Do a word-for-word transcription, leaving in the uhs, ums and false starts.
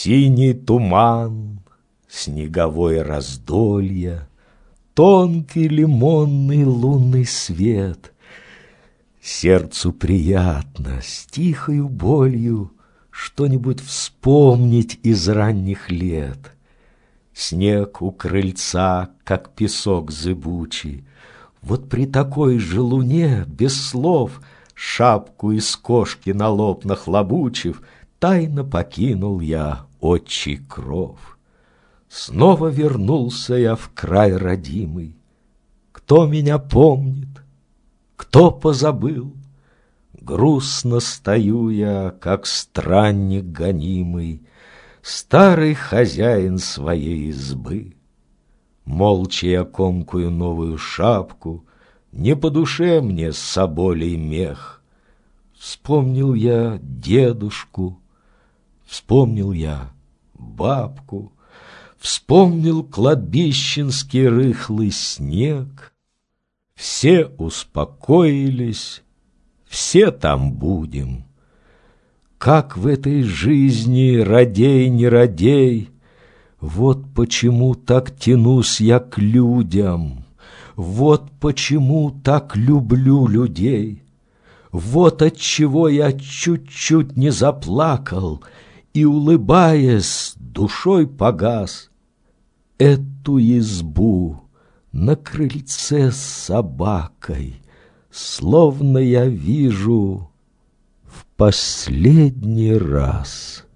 Синий туман, снеговое раздолье, тонкий лимонный лунный свет. Сердцу приятно с тихою болью что-нибудь вспомнить из ранних лет. Снег у крыльца, как песок зыбучий. Вот при такой же луне, без слов, шапку из кошки на лоб нахлобучив, тайно покинул я отчий кров. Снова вернулся я в край родимый. Кто меня помнит, кто позабыл? Грустно стою я, как странник гонимый, старый хозяин своей избы. Молча я комкую новую шапку, не по душе мне соболей мех. Вспомнил я дедушку, вспомнил я бабку, вспомнил кладбищенский рыхлый снег. Все успокоились, все там будем. Как в этой жизни, радей не радей, вот почему так тянусь я к людям, вот почему так люблю людей. Вот отчего я чуть-чуть не заплакал и, улыбаясь, душой погас. Эту избу на крыльце с собакой словно я вижу в последний раз.